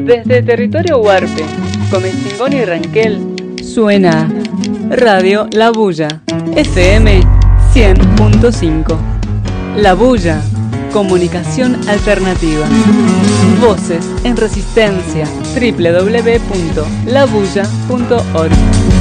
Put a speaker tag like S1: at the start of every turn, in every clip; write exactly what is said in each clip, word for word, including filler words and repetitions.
S1: Desde territorio huarpe, Comechingón y Ranquel, suena Radio La Bulla, F M cien punto cinco. La Bulla, comunicación alternativa. Voces en resistencia, doble u doble u doble u punto la bulla punto org.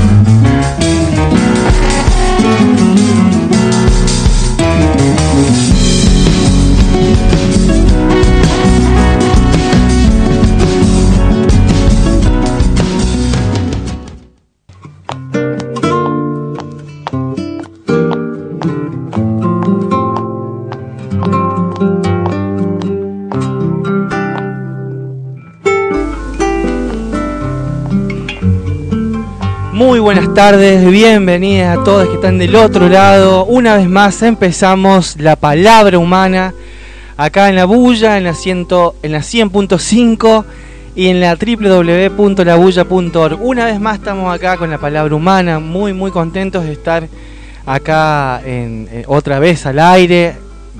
S2: Muy buenas tardes, bienvenidas a todos que están del otro lado. Una vez más empezamos La Palabra Humana acá en La Bulla, en la, ciento, en la cien punto cinco y en la doble u doble u doble u punto la bulla punto org. Una vez más estamos acá con La Palabra Humana, muy muy contentos de estar acá en, en, otra vez al aire.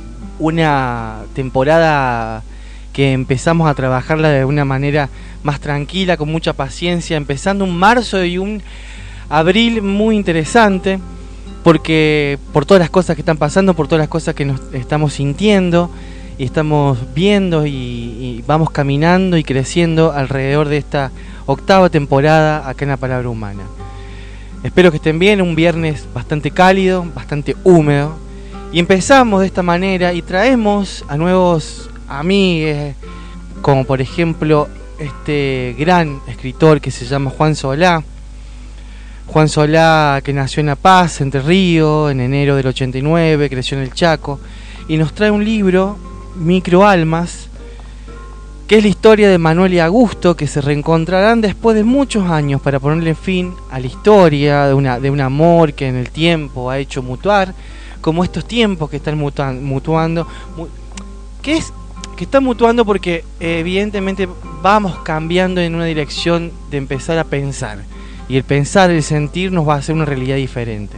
S2: Una temporada que empezamos a trabajarla de una manera más tranquila, con mucha paciencia, empezando un marzo y un abril muy interesante, porque por todas las cosas que están pasando, por todas las cosas que nos estamos sintiendo y estamos viendo y, y vamos caminando y creciendo alrededor de esta octava temporada acá en La Palabra Humana. Espero que estén bien, un viernes bastante cálido, bastante húmedo, y empezamos de esta manera y traemos a nuevos amigos, como por ejemplo este gran escritor que se llama Juan Solá. Juan Solá, que nació en La Paz, Entre Ríos, en enero del ochenta y nueve, creció en el Chaco, y nos trae un libro, Microalmas, que es la historia de Manuel y Augusto, que se reencontrarán después de muchos años para ponerle fin a la historia de, una, de un amor que en el tiempo ha hecho mutuar, como estos tiempos que están mutuando, mutuando que es que están mutuando porque eh, evidentemente vamos cambiando en una dirección de empezar a pensar, y el pensar, el sentir nos va a hacer una realidad diferente.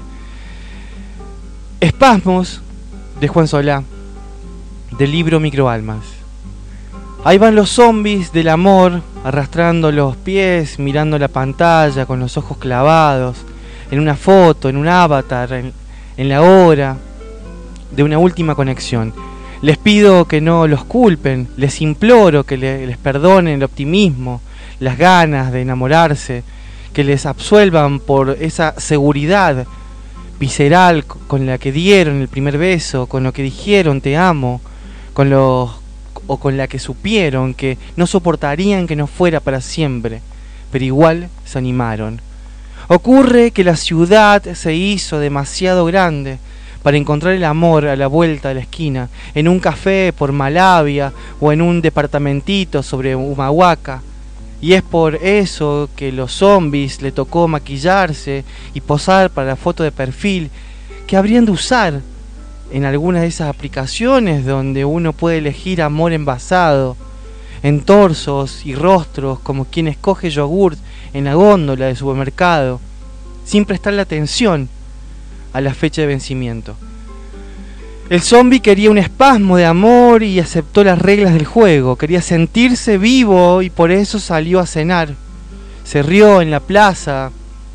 S2: Espasmos de Juan Solá, del libro Microalmas. Ahí van los zombies del amor, arrastrando los pies, mirando la pantalla con los ojos clavados en una foto, en un avatar, en, en la hora de una última conexión. Les pido que no los culpen, les imploro que le, les perdonen el optimismo, las ganas de enamorarse, que les absuelvan por esa seguridad visceral con la que dieron el primer beso, con lo que dijeron te amo, con los, o con la que supieron que no soportarían que no fuera para siempre, pero igual se animaron. Ocurre que la ciudad se hizo demasiado grande para encontrar el amor a la vuelta de la esquina, en un café por Malavia o en un departamentito sobre Humahuaca. Y es por eso que los zombies le tocó maquillarse y posar para la foto de perfil que habrían de usar en algunas de esas aplicaciones donde uno puede elegir amor envasado, en torsos y rostros como quien escoge yogurt en la góndola de supermercado, sin prestarle atención a la fecha de vencimiento. El zombie quería un espasmo de amor y aceptó las reglas del juego. Quería sentirse vivo y por eso salió a cenar. Se rió en la plaza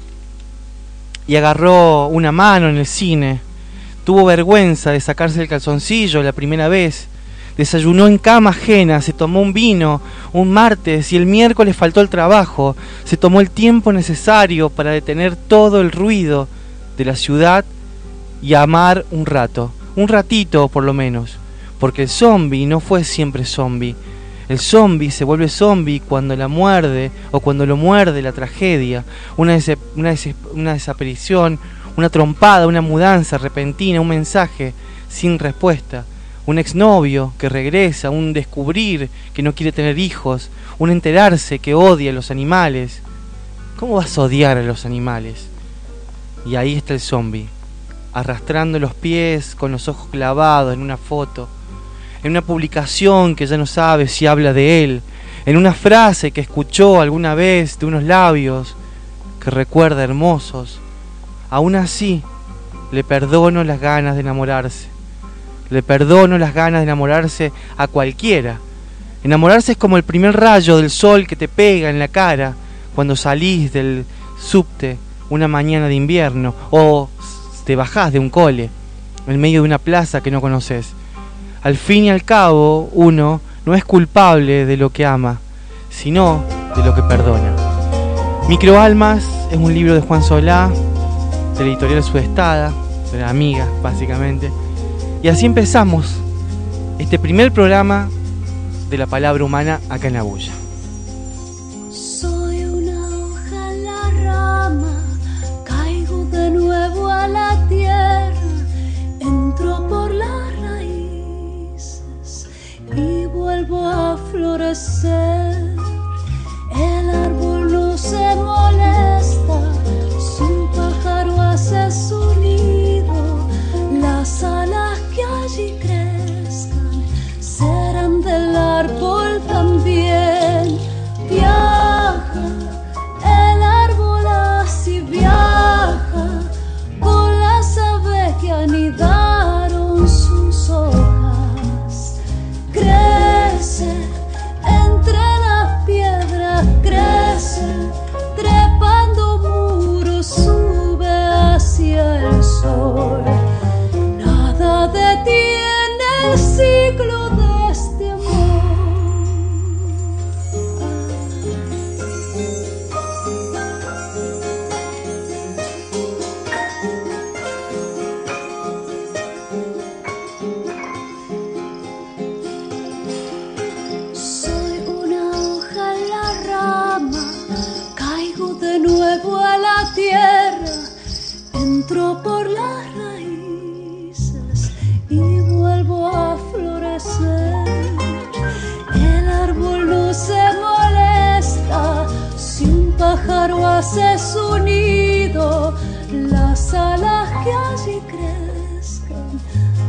S2: y agarró una mano en el cine. Tuvo vergüenza de sacarse el calzoncillo la primera vez. Desayunó en cama ajena, se tomó un vino un martes y el miércoles faltó al trabajo. Se tomó el tiempo necesario para detener todo el ruido de la ciudad y amar un rato. Un ratito por lo menos, porque el zombie no fue siempre zombie. El zombie se vuelve zombie cuando la muerde o cuando lo muerde la tragedia, una, des una, des una desaparición, una trompada, una mudanza repentina, un mensaje sin respuesta, un exnovio que regresa, un descubrir que no quiere tener hijos, un enterarse que odia a los animales. ¿Cómo vas a odiar a los animales? Y ahí está el zombie, arrastrando los pies con los ojos clavados en una foto, en una publicación que ya no sabe si habla de él, en una frase que escuchó alguna vez de unos labios que recuerda hermosos. Aún así, le perdono las ganas de enamorarse. Le perdono las ganas de enamorarse a cualquiera, Enamorarse es como el primer rayo del sol que te pega en la cara cuando salís del subte una mañana de invierno o te bajás de un cole en medio de una plaza que no conoces. Al fin y al cabo, uno no es culpable de lo que ama, sino de lo que perdona. Microalmas es un libro de Juan Solá, de la editorial Sudestada, de la amiga, básicamente. Y así empezamos este primer programa de la palabra humana acá en La Bulla.
S3: Soy una hoja en la rama, caigo de nuevo a la tierra, entro por las raíces y vuelvo a florecer. El árbol no se molesta, su pájaro hace su nido, las alas que allí crezcan serán del árbol también. Viaja, el árbol así viaja, con las aves que anidaron sus hojas. Crece entre las piedras, crece, trepando muros, sube hacia el sol. Nada detiene el ciclo de este amor. Soy una hoja en la rama, caigo de nuevo a la tierra, entro por las raíces y vuelvo a florecer. El árbol no se molesta, si un pájaro hace su nido, las alas que allí crezcan,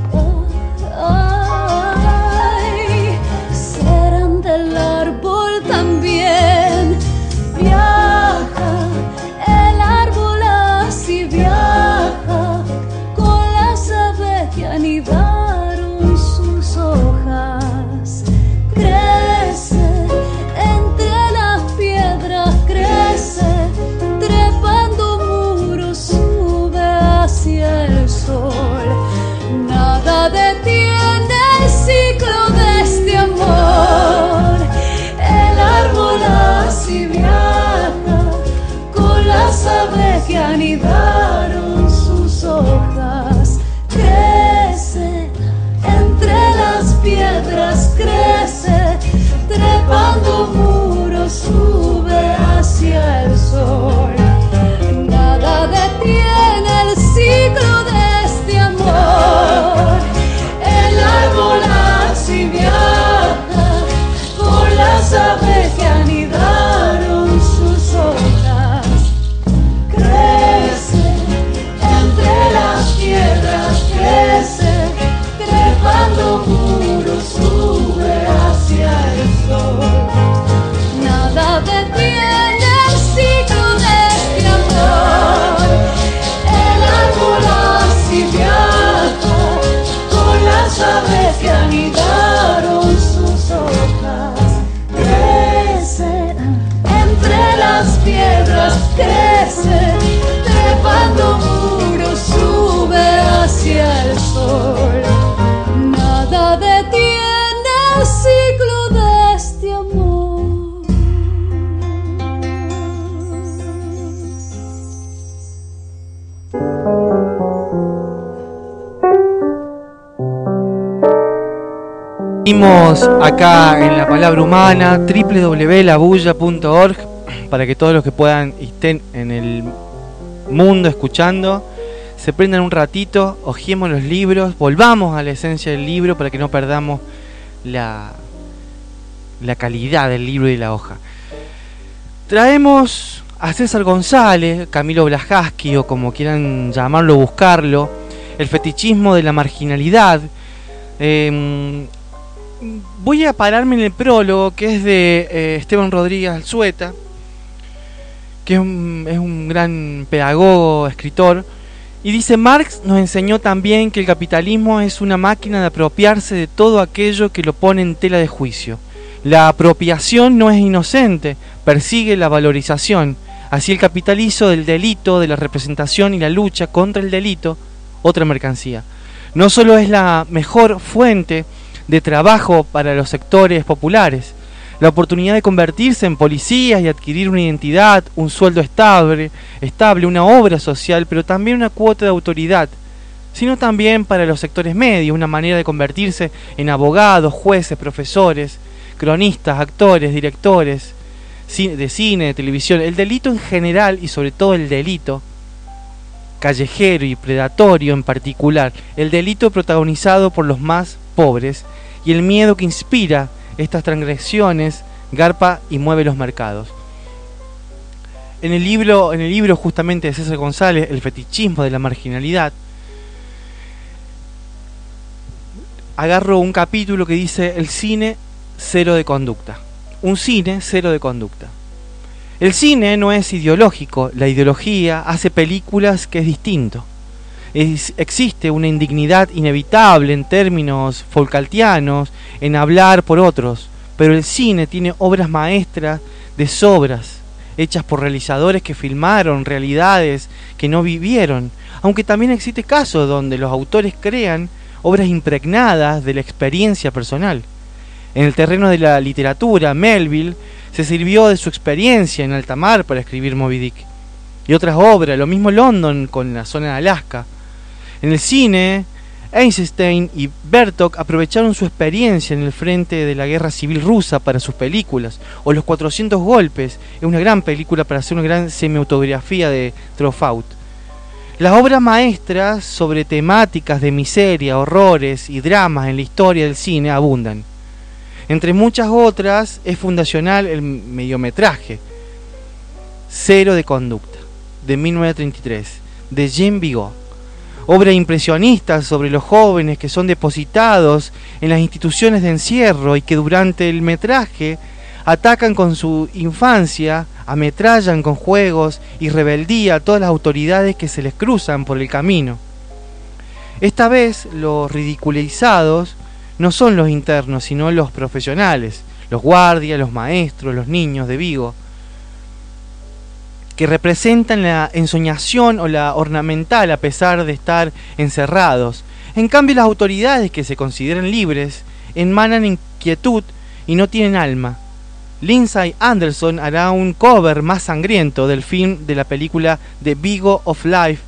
S3: ay, serán del árbol también. Viaja, el árbol así viaja, con las aves que anidaron sus hojas. Crece entre las piedras, crece, trepando muros, sube hacia el sol. Nada detiene el ciclo de este amor. El árbol así viaja, con las aves que anidaron sus hojas. Crece entre las piedras, crece, trepando muros, sube hacia el sol. Nada detiene el ciclo de este amor. El árbol así viaja, con las aves que anidaron sus hojas. Crece entre las piedras, crece, trepando muros, sube hacia el sol. Nada detiene el ciclo de este amor. El árbol así viaja, con las aves que anidaron sus hojas. Crece entre las piedras, crece, trepando muros, sube hacia el sol. Nada detiene el ciclo de este amor.
S2: Seguimos acá en La Palabra Humana, doble u doble u doble u punto la bulla punto org, para que todos los que puedan y estén en el mundo escuchando se prendan un ratito, hojeemos los libros, volvamos a la esencia del libro para que no perdamos la, la calidad del libro y la hoja. Traemos a César González, Camilo Blajaski o como quieran llamarlo, buscarlo, el fetichismo de la marginalidad. Eh, voy a pararme en el prólogo, que es de eh, Esteban Rodríguez Alzueta, que es un, es un gran pedagogo, escritor, y dice: Marx nos enseñó también que el capitalismo es una máquina de apropiarse de todo aquello que lo pone en tela de juicio. La apropiación no es inocente, persigue la valorización. Así el capital hizo del delito, de la representación y la lucha contra el delito, otra mercancía. No solo es la mejor fuente de trabajo para los sectores populares, la oportunidad de convertirse en policías y adquirir una identidad, un sueldo estable, estable, una obra social, pero también una cuota de autoridad, sino también para los sectores medios, una manera de convertirse en abogados, jueces, profesores, cronistas, actores, directores de cine, de televisión. El delito en general y sobre todo el delito callejero y predatorio en particular, el delito protagonizado por los más pobres y el miedo que inspira estas transgresiones garpa y mueve los mercados. En el libro, en el libro justamente de César González, El fetichismo de la marginalidad, agarro un capítulo que dice el cine cero de conducta. Un cine cero de conducta. El cine no es ideológico, la ideología hace películas que es distinto. Es, existe una indignidad inevitable en términos Foucaultianos en hablar por otros, pero el cine tiene obras maestras de sobras, hechas por realizadores que filmaron realidades que no vivieron, aunque también existe casos donde los autores crean obras impregnadas de la experiencia personal. En el terreno de la literatura, Melville se sirvió de su experiencia en alta mar para escribir Moby Dick y otras obras, lo mismo London con la zona de Alaska. En el cine, Eisenstein y Bertok aprovecharon su experiencia en el frente de la guerra civil rusa para sus películas, o Los cuatrocientos golpes, es una gran película para hacer una gran semi-autobiografía de Truffaut. Las obras maestras sobre temáticas de miseria, horrores y dramas en la historia del cine abundan. Entre muchas otras es fundacional el mediometraje Cero de conducta, de mil novecientos treinta y tres, de Jean Vigo. Obra impresionista sobre los jóvenes que son depositados en las instituciones de encierro y que durante el metraje atacan con su infancia, ametrallan con juegos y rebeldía a todas las autoridades que se les cruzan por el camino. Esta vez los ridiculizados no son los internos, sino los profesionales, los guardias, los maestros, los niños de Vigo, que representan la ensoñación o la ornamental a pesar de estar encerrados. En cambio, las autoridades que se consideran libres emanan inquietud y no tienen alma. Lindsay Anderson hará un cover más sangriento del film de la película The Vigo of Life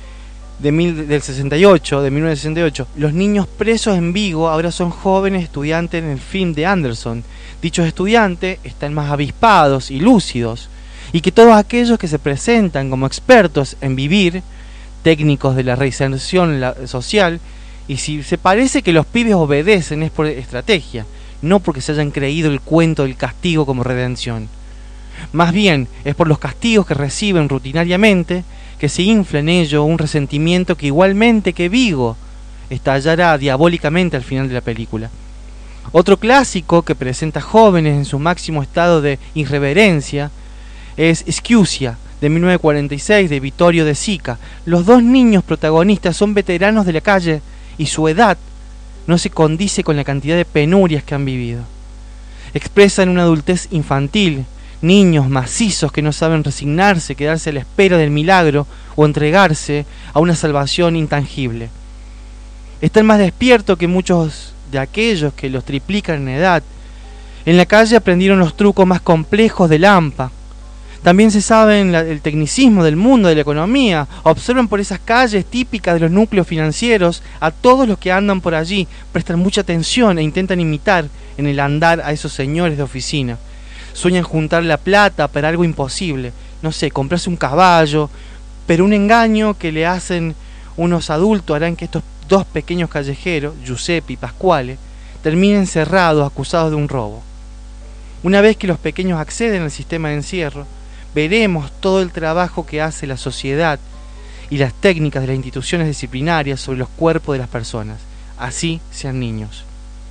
S2: de mil, del sesenta y ocho, de mil novecientos sesenta y ocho. Los niños presos en Vigo ahora son jóvenes estudiantes en el film de Anderson. Dichos estudiantes están más avispados y lúcidos, y que todos aquellos que se presentan como expertos en vivir, técnicos de la reinserción social, y si se parece que los pibes obedecen es por estrategia, no porque se hayan creído el cuento del castigo como redención. Más bien es por los castigos que reciben rutinariamente que se infla en ello un resentimiento que igualmente que Vigo estallará diabólicamente al final de la película. Otro clásico que presenta jóvenes en su máximo estado de irreverencia es Sciuscia, de mil novecientos cuarenta y seis, de Vittorio De Sica. Los dos niños protagonistas son veteranos de la calle y su edad no se condice con la cantidad de penurias que han vivido. Expresan una adultez infantil, niños macizos que no saben resignarse, quedarse a la espera del milagro o entregarse a una salvación intangible. Están más despiertos que muchos de aquellos que los triplican en edad. En la calle aprendieron los trucos más complejos del hampa. También se saben la, el tecnicismo del mundo de la economía. Observan por esas calles típicas de los núcleos financieros a todos los que andan por allí. Prestan mucha atención e intentan imitar en el andar a esos señores de oficina. Sueñan juntar la plata para algo imposible. No sé, comprarse un caballo. Pero un engaño que le hacen unos adultos harán que estos dos pequeños callejeros, Giuseppe y Pasquale, terminen cerrados, acusados de un robo. Una vez que los pequeños acceden al sistema de encierro, veremos todo el trabajo que hace la sociedad y las técnicas de las instituciones disciplinarias sobre los cuerpos de las personas, así sean niños.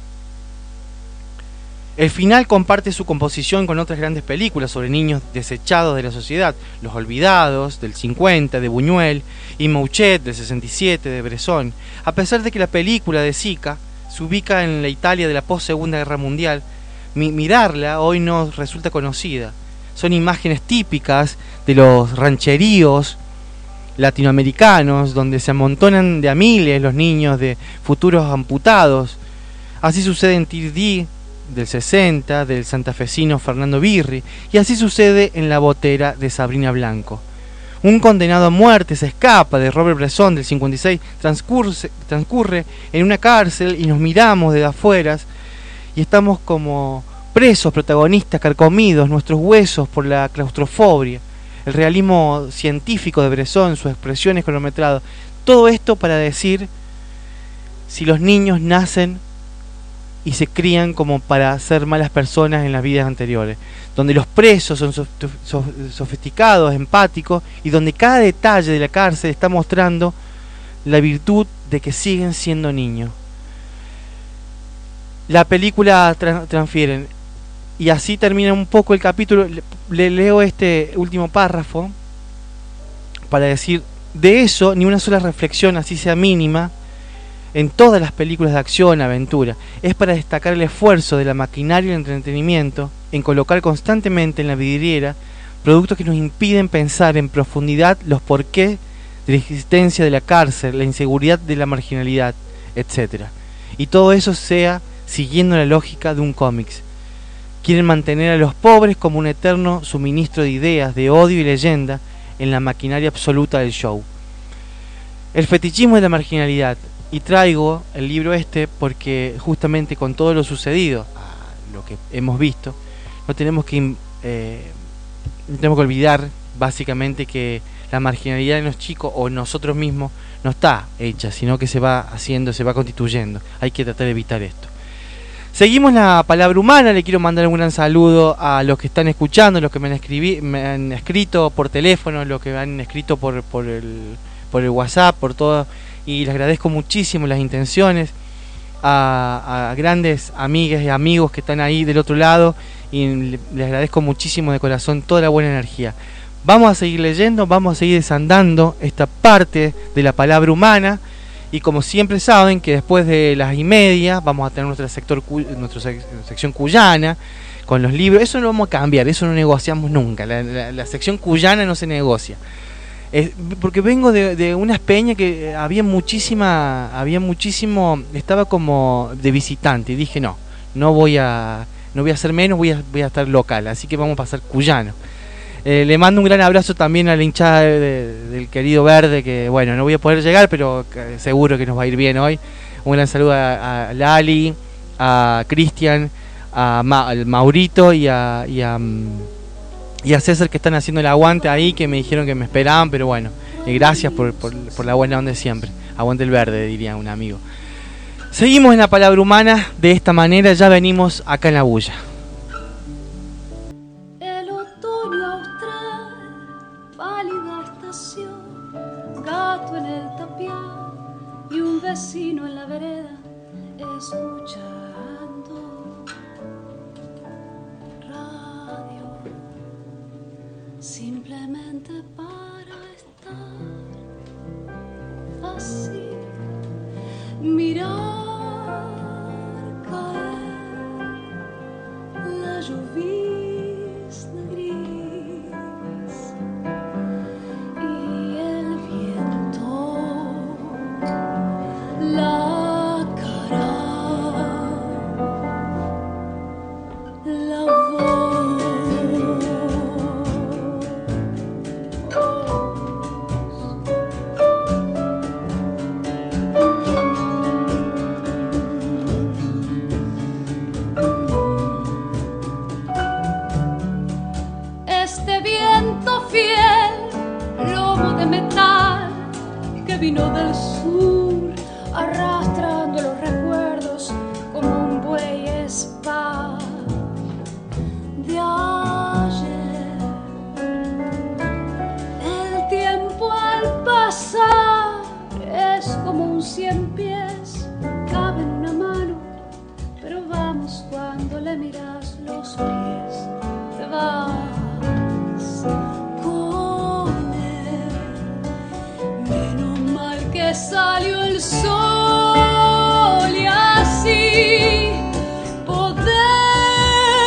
S2: El final comparte su composición con otras grandes películas sobre niños desechados de la sociedad, Los Olvidados, del cincuenta, de Buñuel, y Mouchet, del sesenta y siete, de Bresson. A pesar de que la película de Sica se ubica en la Italia de la post-Segunda Guerra Mundial, mi, mirarla hoy nos resulta conocida. Son imágenes típicas de los rancheríos latinoamericanos, donde se amontonan de a miles los niños de futuros amputados. Así sucede en Tirdí del sesenta, del santafesino Fernando Birri, y así sucede en La Botera de Sabrina Blanco. Un condenado a muerte se escapa de Robert Bresson del cincuenta y seis, transcurre, transcurre en una cárcel y nos miramos desde afuera y estamos como presos, protagonistas, carcomidos, nuestros huesos por la claustrofobia. El realismo científico de Bresson, sus expresiones cronometradas, todo esto para decir si los niños nacen y se crían como para ser malas personas en las vidas anteriores, donde los presos son sofisticados, empáticos, y donde cada detalle de la cárcel está mostrando la virtud de que siguen siendo niños. La película tra- transfieren, y así termina un poco el capítulo. Le, le leo este último párrafo para decir, de eso ni una sola reflexión, así sea mínima, en todas las películas de acción, aventura. Es para destacar el esfuerzo de la maquinaria del entretenimiento en colocar constantemente en la vidriera productos que nos impiden pensar en profundidad los porqués de la existencia de la cárcel, la inseguridad de la marginalidad, etcétera. Y todo eso sea siguiendo la lógica de un cómics. Quieren mantener a los pobres como un eterno suministro de ideas, de odio y leyenda en la maquinaria absoluta del show. El fetichismo de la marginalidad. Y traigo el libro este porque justamente con todo lo sucedido, lo que hemos visto, no tenemos que eh, no tenemos que olvidar básicamente que la marginalidad en los chicos o en nosotros mismos no está hecha, sino que se va haciendo, se va constituyendo. Hay que tratar de evitar esto. Seguimos la palabra humana. Le quiero mandar un gran saludo a los que están escuchando, los que me han, escribí, me han escrito por teléfono, los que me han escrito por, por, el, por el WhatsApp, por todo. Y les agradezco muchísimo las intenciones, a, a grandes amigas y amigos que están ahí del otro lado, y les agradezco muchísimo de corazón toda la buena energía. Vamos a seguir leyendo, vamos a seguir desandando esta parte de la palabra humana, y como siempre saben que después de las y media vamos a tener nuestra, sector, nuestra sec, sección cuyana con los libros. Eso no lo vamos a cambiar, eso no negociamos nunca, la, la, la sección cuyana no se negocia. Eh, porque vengo de, de unas peñas que había muchísima, había muchísimo, estaba como de visitante y dije no, no voy a, no voy a hacer menos, voy a, voy a estar local, así que vamos a pasar cuyano. Eh, le mando un gran abrazo también a la hinchada de, de, del querido Verde, que bueno, no voy a poder llegar, pero seguro que nos va a ir bien hoy. Un gran saludo a, a Lali, a Cristian, a Ma, al Maurito y a, y a y a César, que están haciendo el aguante ahí, que me dijeron que me esperaban, pero bueno, eh, gracias por, por, por la buena onda de siempre. Aguante el verde, diría un amigo. Seguimos en la palabra humana de esta manera, ya venimos acá en la bulla.
S3: El otoño austral, pálida estación, gato en el tapial y un vecino en la vereda escuchando simplemente para estar así, mirar caer la llovizna gris y el viento la cara, la voz. Vino del sur, arrastrando los recuerdos como un buey spa de ayer. El tiempo al pasar es como un cien pies, cabe en una mano, pero vamos cuando le miras los pies, te vas. Que salió el sol y así poder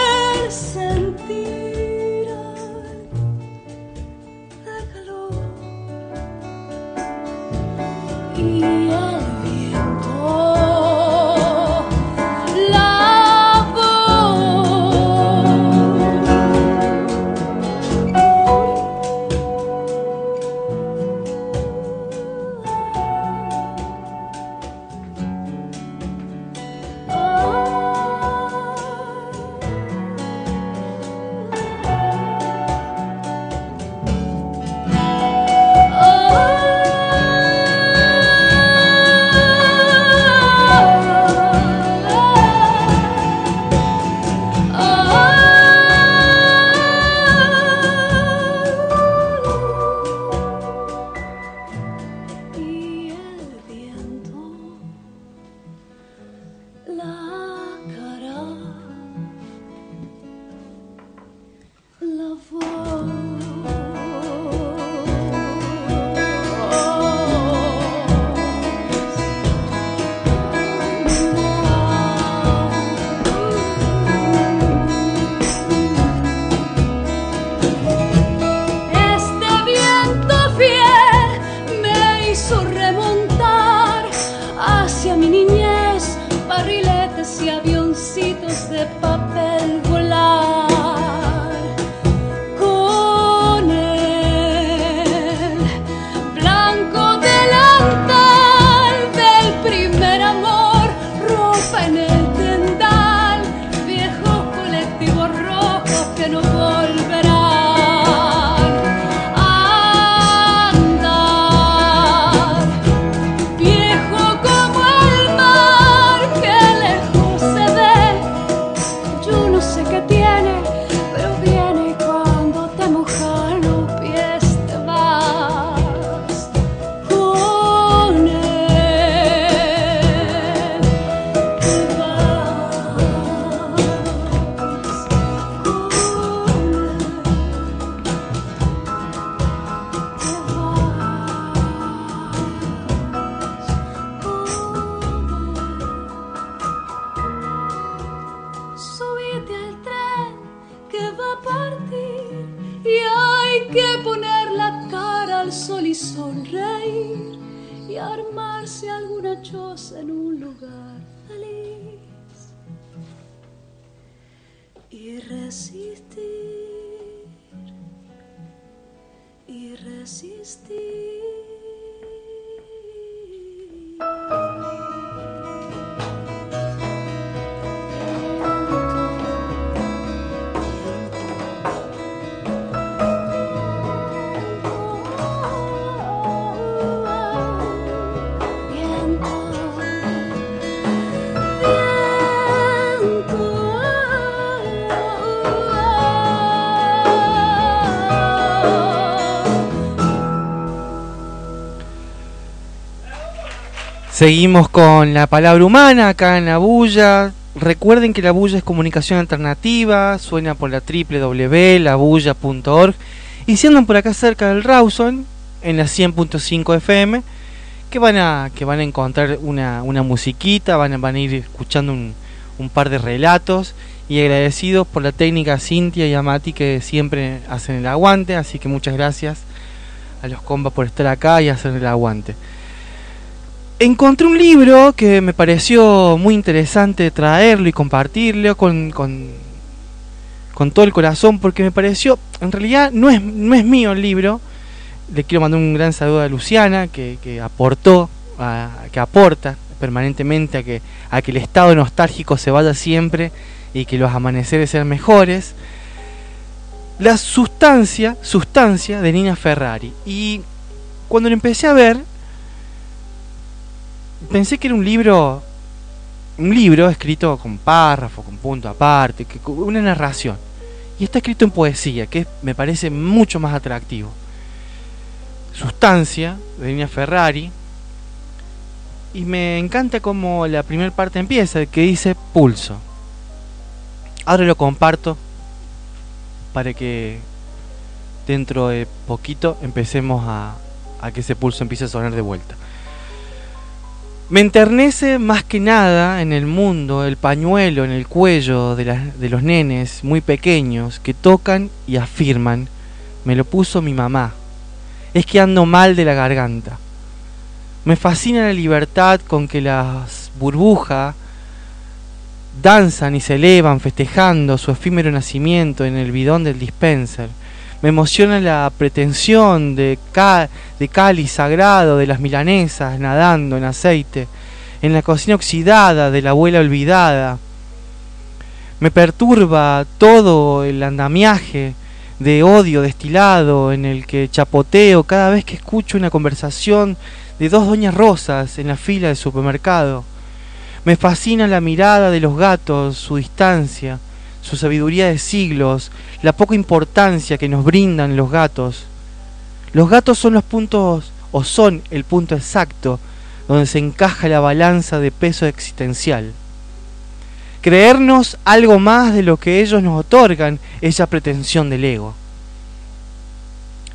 S3: De papel volar con el blanco delantal del primer amor, ropa en el tendal, viejos colectivos rojos que no volverán a andar, viejo como el mar que lejos se ve. Yo no sé qué tiene, pero viene cuando te mojan los pies, te vas con él, te vas con Subite al tren que va a partir y hay que poner la cara al sol y sonreír y armarse alguna choza en un lugar feliz y resistir y resistir.
S2: Seguimos con la palabra humana acá en La Bulla. Recuerden que La Bulla es comunicación alternativa, suena por la doble u doble u doble u punto la bulla punto org. Y si andan por acá cerca del Rawson, en la cien punto cinco F M, que van a, que van a encontrar una, una musiquita, van a, van a ir escuchando un, un par de relatos. Y agradecidos por la técnica Cintia y a Mati que siempre hacen el aguante. Así que muchas gracias a los compas por estar acá y hacer el aguante. Encontré un libro que me pareció muy interesante traerlo y compartirlo con, con, con todo el corazón, porque me pareció, en realidad no es, no es mío el libro. Le quiero mandar un gran saludo a Luciana, que, que aportó, a, que aporta permanentemente a que, a que el estado nostálgico se vaya siempre y que los amaneceres sean mejores. La sustancia, sustancia de Nina Ferrari. Y cuando lo empecé a ver, pensé que era un libro, un libro escrito con párrafo, con punto aparte, que, una narración. Y está escrito en poesía, que me parece mucho más atractivo. Sustancia, de Nina Ferrari. Y me encanta como la primera parte empieza, que dice pulso. Ahora lo comparto para que dentro de poquito empecemos a, a que ese pulso empiece a sonar de vuelta. Me enternece más que nada en el mundo el pañuelo en el cuello de, la, de los nenes muy pequeños que tocan y afirman: me lo puso mi mamá, es que ando mal de la garganta. Me fascina la libertad con que las burbujas danzan y se elevan festejando su efímero nacimiento en el bidón del dispenser. Me emociona la pretensión de, ca de cáliz sagrado de las milanesas nadando en aceite, en la cocina oxidada de la abuela olvidada. Me perturba todo el andamiaje de odio destilado en el que chapoteo cada vez que escucho una conversación de dos doñas Rosas en la fila del supermercado. Me fascina la mirada de los gatos, su distancia, su sabiduría de siglos, la poca importancia que nos brindan los gatos. Los gatos son los puntos, o son el punto exacto, donde se encaja la balanza de peso existencial. Creernos algo más de lo que ellos nos otorgan es la pretensión del ego.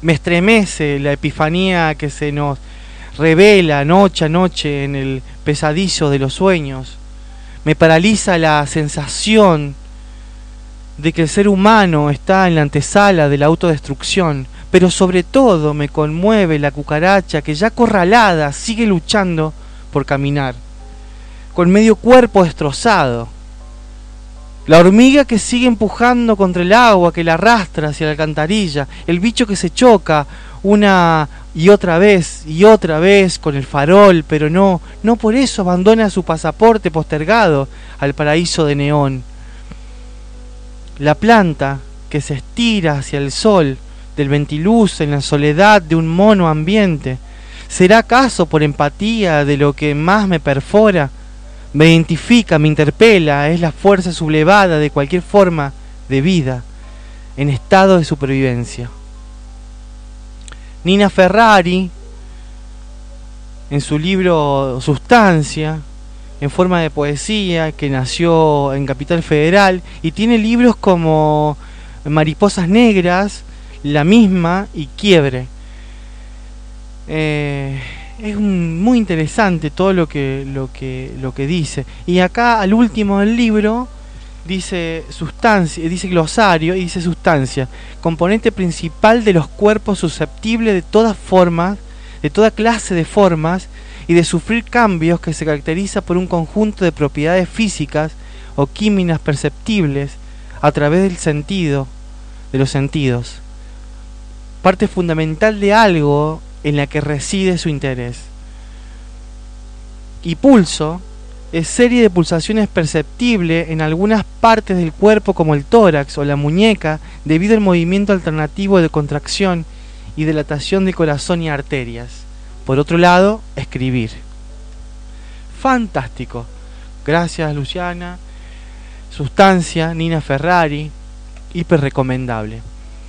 S2: Me estremece la epifanía que se nos revela noche a noche en el pesadillo de los sueños. Me paraliza la sensación de que el ser humano está en la antesala de la autodestrucción, pero sobre todo me conmueve la cucaracha que ya acorralada sigue luchando por caminar, con medio cuerpo destrozado. La hormiga que sigue empujando contra el agua, que la arrastra hacia la alcantarilla, el bicho que se choca una y otra vez y otra vez con el farol, pero no, no por eso abandona su pasaporte postergado al paraíso de neón. La planta que se estira hacia el sol del ventiluz en la soledad de un mono ambiente, ¿será acaso por empatía de lo que más me perfora? Me identifica, me interpela, es la fuerza sublevada de cualquier forma de vida en estado de supervivencia. Nina Ferrari, en su libro Sustancia, en forma de poesía, que nació en Capital Federal, y tiene libros como Mariposas Negras, La Misma y Quiebre. Eh... Es un, muy interesante todo lo que, lo que, lo que dice. Y acá al último del libro dice sustancia, dice glosario y dice sustancia, componente principal de los cuerpos susceptibles de todas formas, de toda clase de formas y de sufrir cambios, que se caracteriza por un conjunto de propiedades físicas o químicas perceptibles a través del sentido, de los sentidos. Parte fundamental de algo en la que reside su interés. Y pulso es serie de pulsaciones perceptibles en algunas partes del cuerpo, como el tórax o la muñeca, debido al movimiento alternativo de contracción y dilatación del corazón y arterias. Por otro lado, escribir. Fantástico. Gracias, Luciana. Sustancia, Nina Ferrari. Hiper recomendable.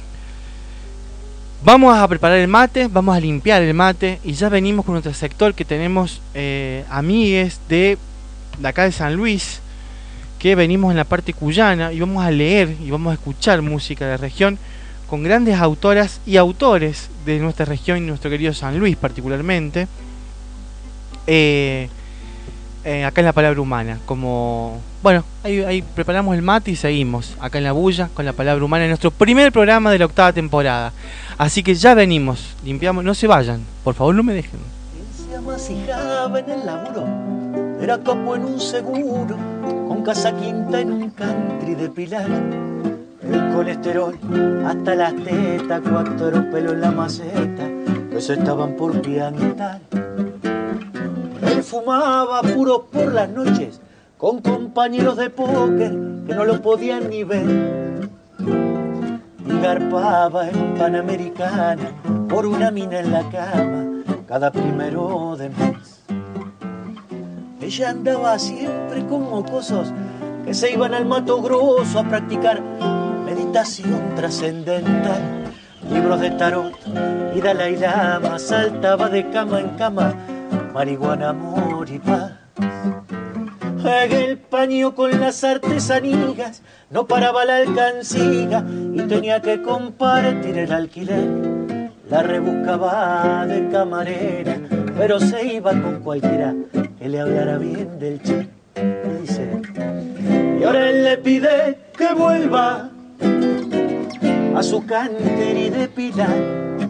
S2: Vamos a preparar el mate, vamos a limpiar el mate y ya venimos con nuestro sector, que tenemos eh, amigues de, de acá de San Luis, que venimos en la parte cuyana y vamos a leer y vamos a escuchar música de la región con grandes autoras y autores de nuestra región y nuestro querido San Luis particularmente. Eh, eh, acá en La Palabra Humana, como... Bueno, ahí, ahí preparamos el mate y seguimos acá en La Bulla con La Palabra Humana, en nuestro primer programa de la octava temporada. Así que ya venimos, limpiamos, no se vayan, por favor no me dejen.
S4: Él se amasijaba en el laburo, era capo en un seguro, con casa quinta en un country de Pilar. El colesterol hasta las tetas, cuatro pelos en la maceta, que se estaban por piantar. Él fumaba puros por las noches, con compañeros de póker que no lo podían ni ver. Y garpaba en Panamericana por una mina en la cama cada primero de mes. Ella andaba siempre con mocosos que se iban al Mato Grosso a practicar meditación trascendental, libros de tarot y Dalai Lama. Saltaba de cama en cama, marihuana, amor y paz. En el paño con las artesanías no paraba la alcancía y tenía que compartir el alquiler. La rebuscaba de camarera, pero se iba con cualquiera que le hablara bien del che. Y dice, y ahora él le pide que vuelva a su country de Pilar,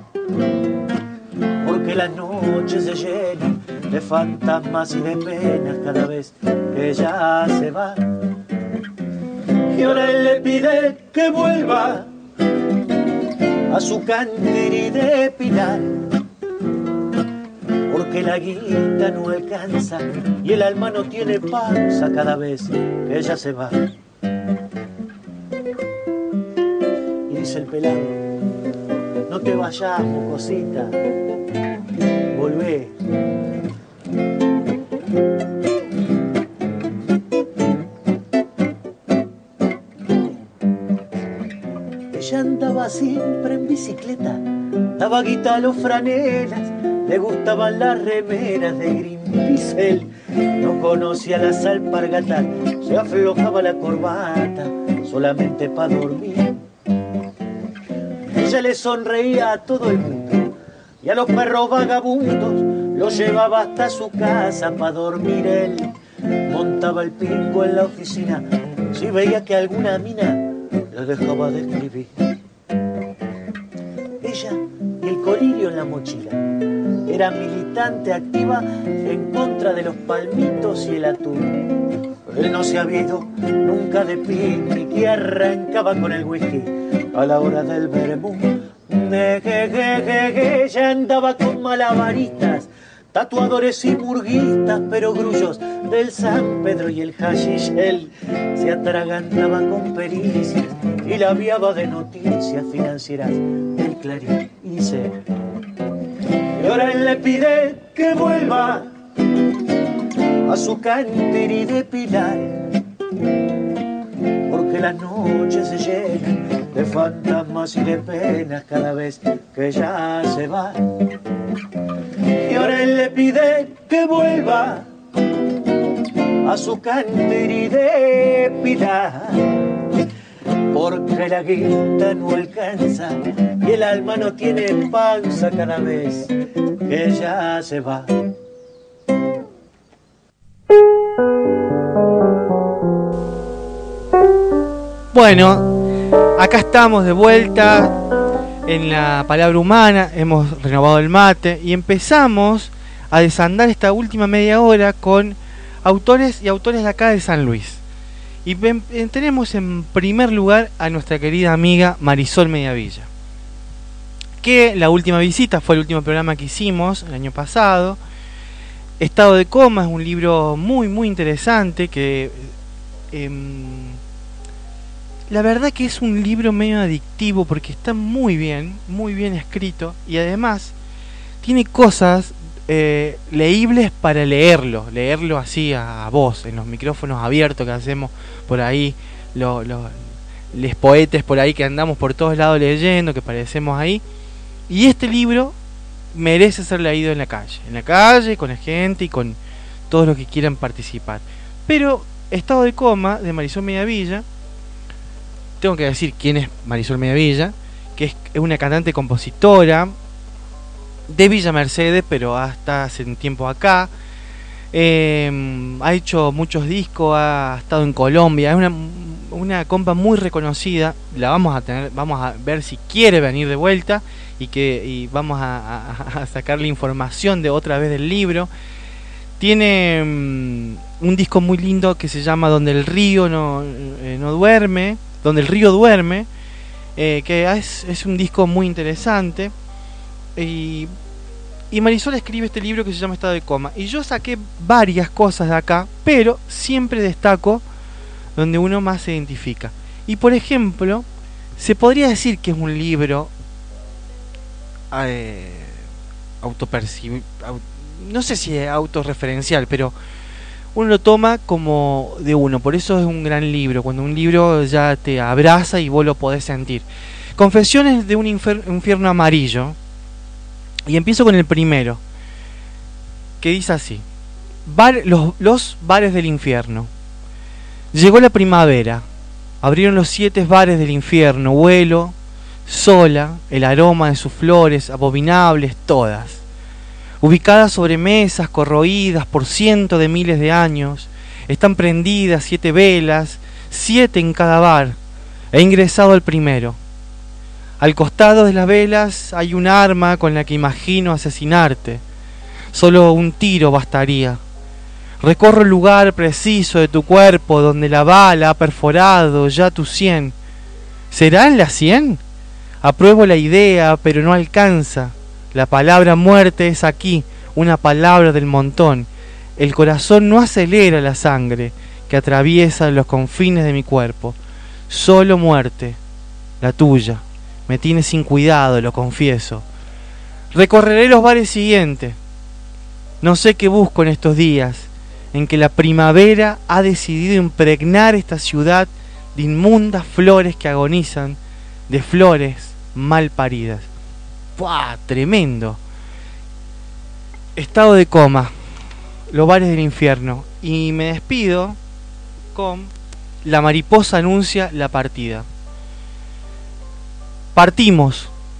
S4: porque las noches se llenan de fantasmas y de penas cada vez que ella se va. Y ahora él le pide que vuelva a su country de Pilar, porque la guita no alcanza y el alma no tiene pausa cada vez que ella se va. Y dice el pelado, no te vayas, mocosita, volvé. Ella andaba siempre en bicicleta, daba guita a los franelas, le gustaban las remeras de Greenpeace. No conocía las alpargatas, se aflojaba la corbata solamente para dormir. Ella ella le sonreía a todo el mundo y a los perros vagabundos los llevaba hasta su casa para dormir él. Montaba el pingo en la oficina si veía que alguna mina le dejaba de escribir. Ella y el colirio en la mochila. Era militante activa en contra de los palmitos y el atún. Él no se había ido nunca de picnic y arrancaba con el whisky a la hora del vermú. Ella andaba con malabaristas, tatuadores y murguistas, pero grullos del San Pedro y el hashish. Él se atragantaba con pericias y la aviaba de noticias financieras del Clarín y C. Y ahora él le pide que vuelva a su canteri de Pilar, porque las noches se llenan de fantasmas y de penas cada vez que ella se va. Y ahora él le pide que vuelva a su canteri de Pilar, porque la guita no alcanza y el alma no tiene panza cada vez que ella se va.
S2: Bueno, acá estamos de vuelta en la palabra humana, hemos renovado el mate y empezamos a desandar esta última media hora con autores y autores de acá de San Luis. Y ven, tenemos en primer lugar a nuestra querida amiga Marisol Mediavilla, que la última visita fue el último programa que hicimos el año pasado. Estado de Coma es un libro muy muy interesante que eh, la verdad que es un libro medio adictivo porque está muy bien, muy bien escrito y además tiene cosas eh, leíbles para leerlo, leerlo así a, a voz, en los micrófonos abiertos que hacemos por ahí, los lo, les poetes por ahí que andamos por todos lados leyendo, que parecemos ahí. Y este libro merece ser leído en la calle, en la calle, con la gente y con todos los que quieran participar. Pero Estado de Coma, de Marisol Mediavilla, tengo que decir quién es Marisol Mediavilla, que es una cantante compositora de Villa Mercedes, pero hasta hace un tiempo acá. Eh, ha hecho muchos discos, ha estado en Colombia, es una, una compa muy reconocida. La vamos a tener, vamos a ver si quiere venir de vuelta y que y vamos a, a, a sacarle información de otra vez del libro. Tiene um, un disco muy lindo que se llama Donde el río no, eh, no duerme, Donde el río duerme, eh, que es, es un disco muy interesante. Y, y Marisol escribe este libro que se llama Estado de Coma. Y yo saqué varias cosas de acá, pero siempre destaco donde uno más se identifica. Y por ejemplo, se podría decir que es un libro eh, autopercibido, no sé si es autorreferencial, pero uno lo toma como de uno. Por eso es un gran libro, cuando un libro ya te abraza y vos lo podés sentir. Confesiones de un infierno amarillo. Y empiezo con el primero, que dice así: Bar, los, los bares del infierno. Llegó la primavera, abrieron los siete bares del infierno, vuelo, sola, el aroma de sus flores, abominables todas, ubicadas sobre mesas corroídas por cientos de miles de años. Están prendidas siete velas, siete en cada bar. He ingresado al primero. Al costado de las velas hay un arma con la que imagino asesinarte. Solo un tiro bastaría. Recorro el lugar preciso de tu cuerpo donde la bala ha perforado ya tu sien. ¿Será en la sien? Apruebo la idea, pero no alcanza. La palabra muerte es aquí, una palabra del montón. El corazón no acelera la sangre que atraviesa los confines de mi cuerpo. Solo muerte, la tuya. Me tiene sin cuidado, lo confieso. Recorreré los bares siguientes. No sé qué busco en estos días, en que la primavera ha decidido impregnar esta ciudad de inmundas flores que agonizan, de flores mal paridas. ¡Buah! Tremendo. Estado de Coma, los bares del infierno. Y me despido con La mariposa anuncia la partida. Partimos,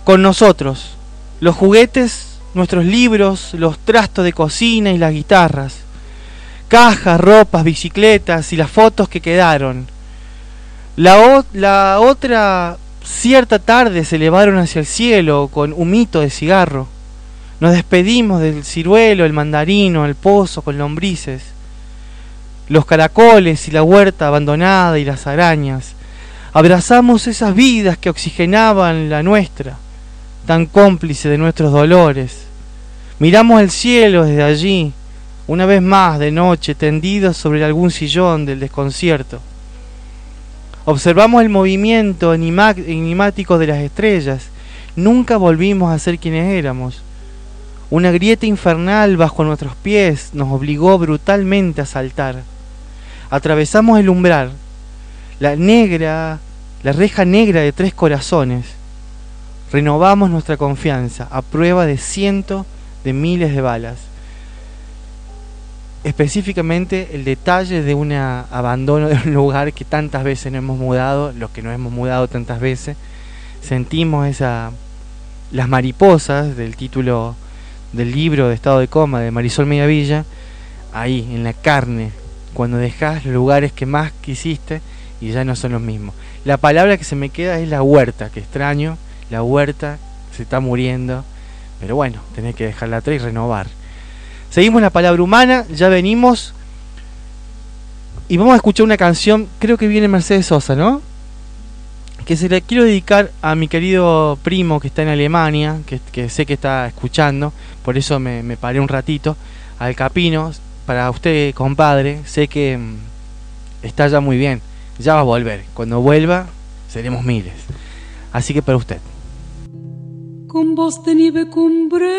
S2: con nosotros, los juguetes, nuestros libros, los trastos de cocina y las guitarras, cajas, ropas, bicicletas y las fotos que quedaron. La, o la otra cierta tarde se elevaron hacia el cielo con humito de cigarro. Nos despedimos del ciruelo, el mandarino, el pozo con lombrices, los caracoles y la huerta abandonada y las arañas. Abrazamos esas vidas que oxigenaban la nuestra, tan cómplice de nuestros dolores. Miramos el cielo desde allí, una vez más de noche, tendidos sobre algún sillón del desconcierto. Observamos el movimiento enigmático de las estrellas. Nunca volvimos a ser quienes éramos. Una grieta infernal bajo nuestros pies nos obligó brutalmente a saltar. Atravesamos el umbral, la negra, la reja negra de tres corazones. Renovamos nuestra confianza a prueba de cientos de miles de balas. Específicamente el detalle de un abandono de un lugar que tantas veces nos hemos mudado, los que nos hemos mudado tantas veces, sentimos esa, las mariposas del título del libro de Estado de Coma de Marisol Mediavilla, ahí en la carne, cuando dejás los lugares que más quisiste y ya no son los mismos. La palabra que se me queda es la huerta, que extraño, la huerta se está muriendo, pero bueno, tenés que dejarla atrás y renovar. Seguimos la palabra humana, ya venimos y vamos a escuchar una canción, creo que viene Mercedes Sosa, ¿no? Que se la quiero dedicar a mi querido primo que está en Alemania, que, que sé que está escuchando, por eso me, me paré un ratito, al Capino. Para usted, compadre, sé que mmm, está ya muy bien, ya va a volver, cuando vuelva seremos miles, así que para usted.
S3: Con voz de nieve cumbreña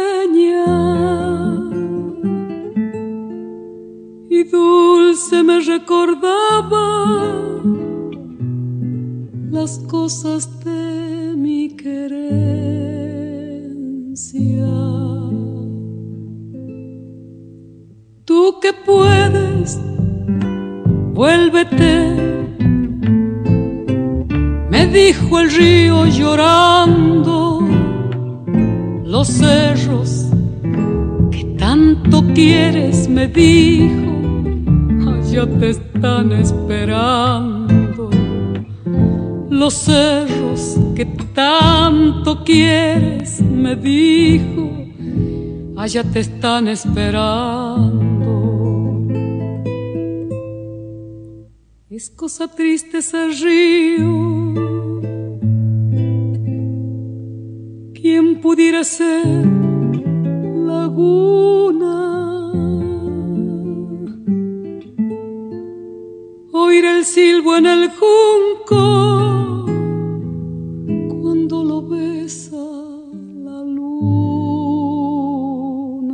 S3: y dulce me recordaba las cosas de mi querencia. Tú que puedes, vuélvete, me dijo el río llorando. Los cerros que tanto quieres, me dijo, allá te están esperando. Los cerros que tanto quieres, me dijo, allá te están esperando. Es cosa triste ese río, ¿quién pudiera ser laguna? Oír el silbo en el junco cuando lo besa la luna.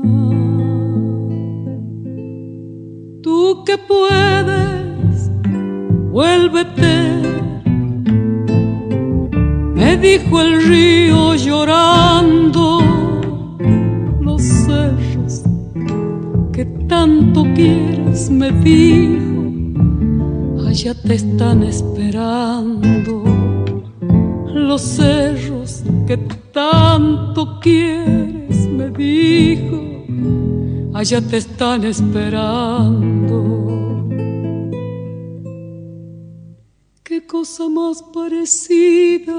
S3: Tú que puedes, vuélvete, me dijo el río llorando. Los cerros que tanto quieres, me dijo, allá te están esperando. Los cerros que tanto quieres, me dijo, allá te están esperando. Qué cosa más parecida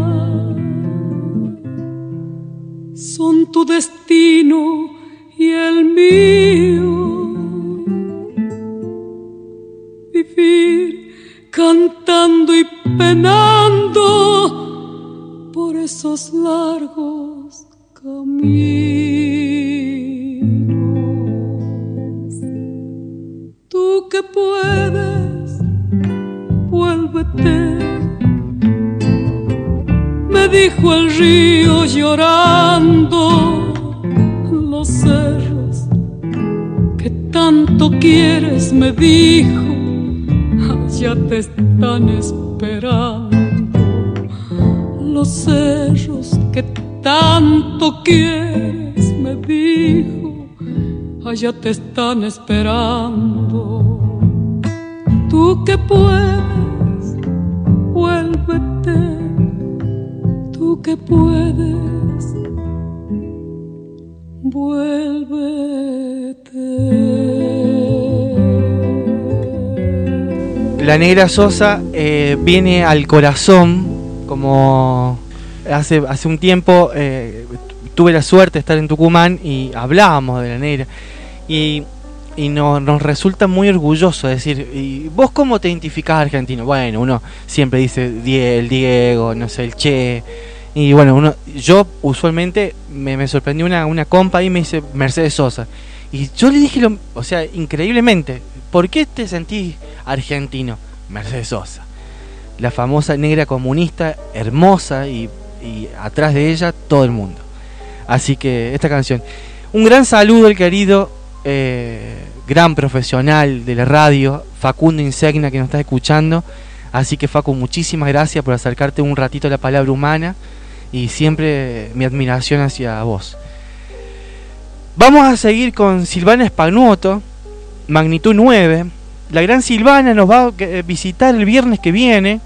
S3: son tu destino y el mío. Vivir cantando y penando por esos largos caminos. Tú que puedes, vuélvete, me dijo el río llorando. Los cerros que tanto quieres, me dijo, allá te están esperando. Los cerros que tanto quieres, me dijo, allá te están esperando. Tú que puedes, vuélvete, tú tú que puedes, vuélvete.
S2: La Negra Sosa eh, viene al corazón, como hace, hace un tiempo eh, tuve la suerte de estar en Tucumán y hablábamos de la Negra. Y, y no, nos resulta muy orgulloso decir, ¿y vos cómo te identificás argentino? Bueno, uno siempre dice Die, el Diego, no sé, el Che. Y bueno, uno, yo usualmente me, me sorprendió una, una compa y me dice Mercedes Sosa. Y yo le dije, lo, o sea, increíblemente, ¿por qué te sentís argentino? Mercedes Sosa, la famosa negra comunista, hermosa, y, y atrás de ella todo el mundo. Así que esta canción. Un gran saludo al querido, eh, gran profesional de la radio, Facundo Insegna, que nos está escuchando. Así que, Facu, muchísimas gracias por acercarte un ratito a la palabra humana. Y siempre mi admiración hacia vos. Vamos a seguir con Silvana Spagnuolo, magnitud nueve. La gran Silvana nos va a visitar el viernes que viene,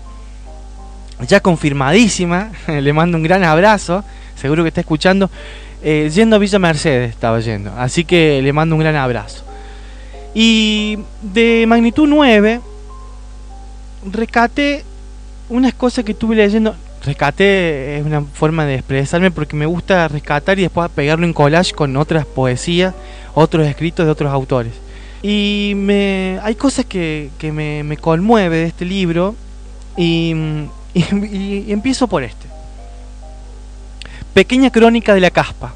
S2: ya confirmadísima. Le mando un gran abrazo, seguro que está escuchando. eh, Yendo a Villa Mercedes estaba yendo, así que le mando un gran abrazo. Y de magnitud nueve rescaté unas cosas que estuve leyendo. Rescaté es una forma de expresarme porque me gusta rescatar y después pegarlo en collage con otras poesías, otros escritos de otros autores. Y me, hay cosas que, que me, me conmueve de este libro y, y, y, y empiezo por este. Pequeña crónica de la caspa.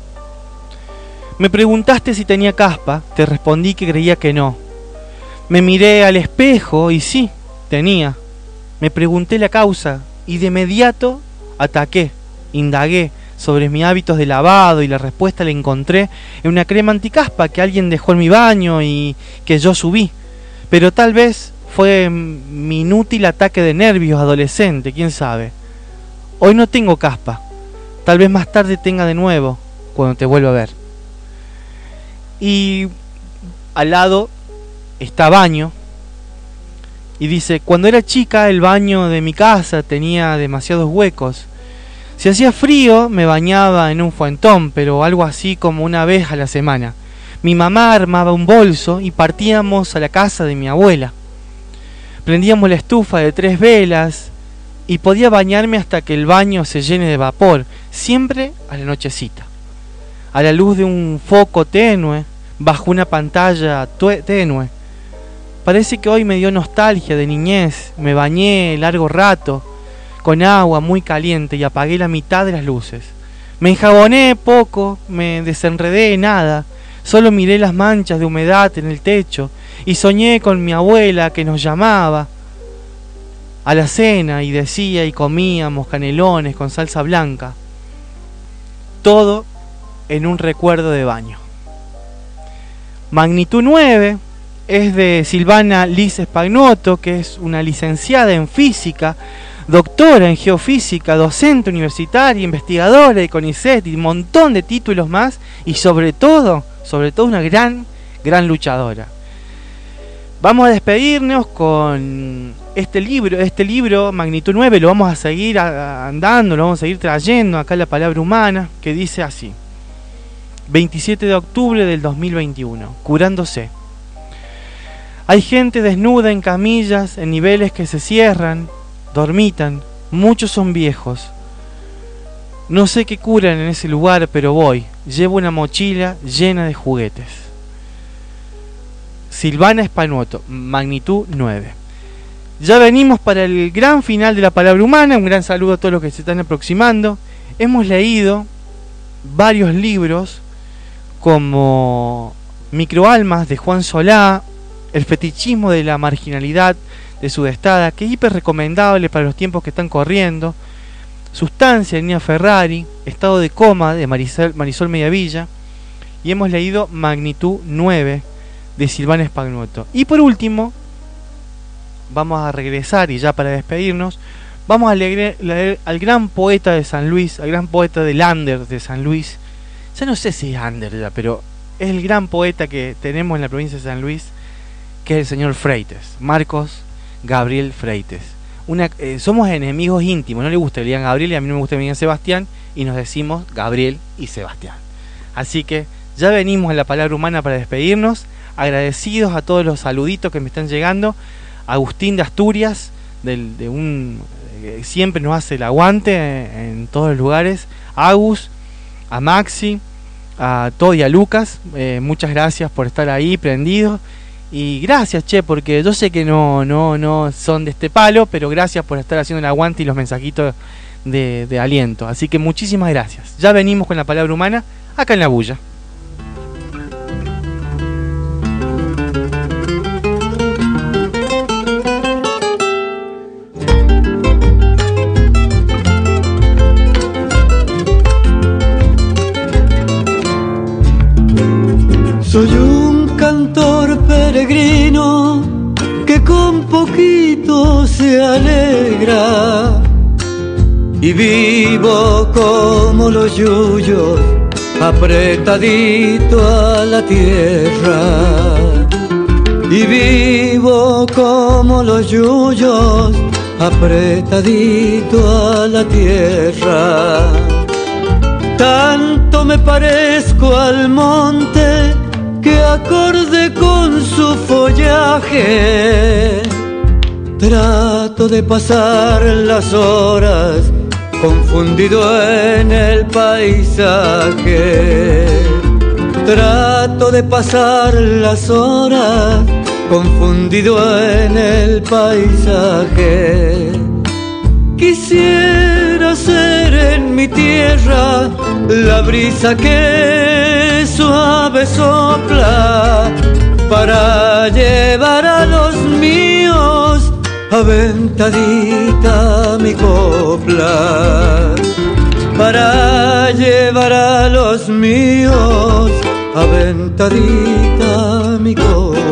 S2: Me preguntaste si tenía caspa, te respondí que creía que no. Me miré al espejo y sí, tenía. Me pregunté la causa y de inmediato ataqué, indagué sobre mis hábitos de lavado y la respuesta la encontré en una crema anticaspa que alguien dejó en mi baño y que yo subí. Pero tal vez fue mi inútil ataque de nervios adolescente, quién sabe. Hoy no tengo caspa, tal vez más tarde tenga de nuevo cuando te vuelva a ver. Y al lado está baño. Y dice, cuando era chica el baño de mi casa tenía demasiados huecos. Si hacía frío me bañaba en un fuentón, pero algo así como una vez a la semana. Mi mamá armaba un bolso y partíamos a la casa de mi abuela. Prendíamos la estufa de tres velas y podía bañarme hasta que el baño se llene de vapor, siempre a la nochecita. A la luz de un foco tenue, bajo una pantalla tenue. Parece que hoy me dio nostalgia de niñez. Me bañé largo rato con agua muy caliente y apagué la mitad de las luces. Me enjaboné poco, me desenredé nada. Solo miré las manchas de humedad en el techo y soñé con mi abuela que nos llamaba a la cena y decía y comíamos canelones con salsa blanca. Todo en un recuerdo de baño. Magnitud nueve. Es de Silvana Liz Spagnuolo, que es una licenciada en física, doctora en geofísica, docente universitaria, investigadora de CONICET y un montón de títulos más, y sobre todo, sobre todo una gran, gran luchadora. Vamos a despedirnos con este libro, este libro, magnitud nueve, lo vamos a seguir andando, lo vamos a seguir trayendo acá la palabra humana, que dice así. veintisiete de octubre del dos mil veintiuno, curándose. Hay gente desnuda en camillas, en niveles que se cierran, dormitan, muchos son viejos. No sé qué curan en ese lugar, pero voy. Llevo una mochila llena de juguetes. Silvana Spagnuolo, magnitud nueve. Ya venimos para el gran final de la palabra humana. Un gran saludo a todos los que se están aproximando. Hemos leído varios libros como Microalmas de Juan Solá, El fetichismo de la marginalidad de Sudestada, que es hiper recomendable para los tiempos que están corriendo. Sustancia de Nina Ferrari, Estado de coma de Marisol, Marisol Mediavilla. Y hemos leído Magnitud nueve de Silvana Spagnuolo. Y por último, vamos a regresar y ya para despedirnos, vamos a leer, leer al gran poeta de San Luis, al gran poeta del Under de San Luis. Ya no sé si es Under ya, pero es el gran poeta que tenemos en la provincia de San Luis, que es el señor Freites, Marcos Gabriel Freites. una eh, somos enemigos íntimos, no le gusta que le digan Gabriel y a mí no me gusta que me digan Sebastián, y nos decimos Gabriel y Sebastián. Así que ya venimos en la palabra humana para despedirnos, agradecidos a todos los saluditos que me están llegando. Agustín de Asturias, del, de un eh, siempre nos hace el aguante en, en todos los lugares. Agus, a Maxi, a Todd y a Lucas, eh, muchas gracias por estar ahí prendidos. Y gracias, che, porque yo sé que no, no, no son de este palo, pero gracias por estar haciendo el aguante y los mensajitos de, de aliento. Así que muchísimas gracias. Ya venimos con la palabra humana acá en La Bulla.
S5: Soy un cantor peregrino que con poquito se alegra y vivo como los yuyos apretadito a la tierra, y vivo como los yuyos apretadito a la tierra. Tanto me parezco al monte que acorde con su follaje trato de pasar las horas confundido en el paisaje. Trato de pasar las horas confundido en el paisaje. Quisiera ser en mi tierra la brisa que suave sopla para llevar a los míos aventadita mi copla, para llevar a los míos aventadita mi copla.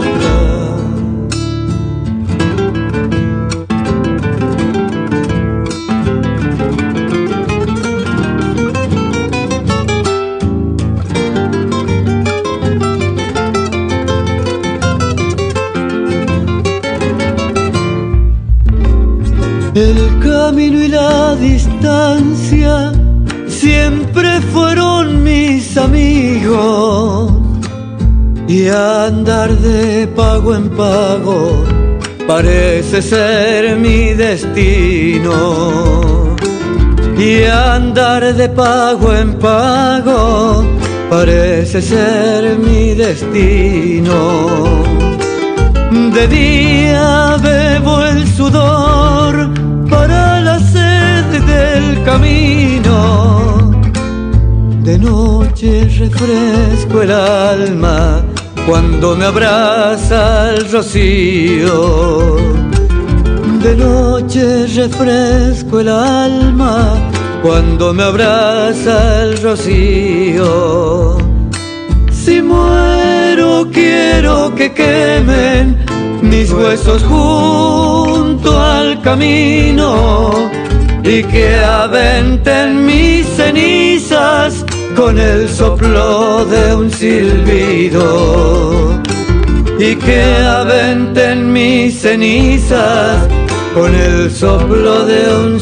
S5: El camino y la distancia siempre fueron mis amigos, y andar de pago en pago parece ser mi destino. Y andar de pago en pago parece ser mi destino. De día bebo el sudor para la sed del camino, de noche refresco el alma cuando me abraza el rocío. De noche refresco el alma cuando me abraza el rocío. Si muero quiero que quemen mis huesos junto al camino y que aventen mis cenizas con el soplo de un silbido, y que aventen mis cenizas con el soplo de un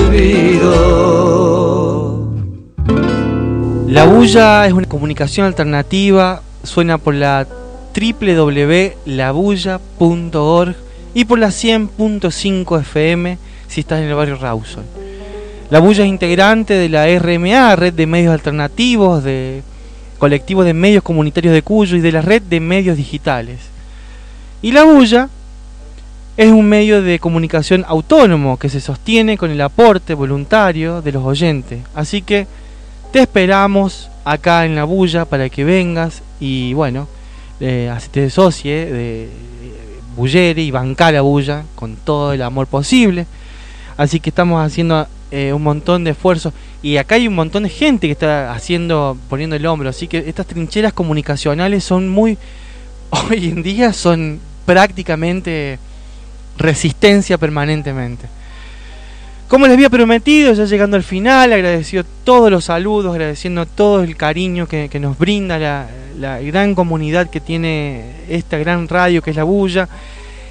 S5: silbido.
S2: La Bulla es una comunicación alternativa, suena por la doble u doble u doble u punto la bulla punto org y por la cien punto cinco F M si estás en el barrio Rawson. La Bulla es integrante de la R M A, Red de Medios Alternativos, de Colectivo de Medios Comunitarios de Cuyo y de la Red de Medios Digitales. Y La Bulla es un medio de comunicación autónomo que se sostiene con el aporte voluntario de los oyentes. Así que te esperamos acá en La Bulla para que vengas y bueno, eh, así te socie de bullere y bancar la bulla con todo el amor posible. Así que estamos haciendo eh, un montón de esfuerzos y acá hay un montón de gente que está haciendo, poniendo el hombro. Así que estas trincheras comunicacionales son muy, hoy en día son prácticamente resistencia permanentemente. Como les había prometido, ya llegando al final, agradecido todos los saludos, agradeciendo todo el cariño que, que nos brinda la, la gran comunidad que tiene esta gran radio que es La Bulla.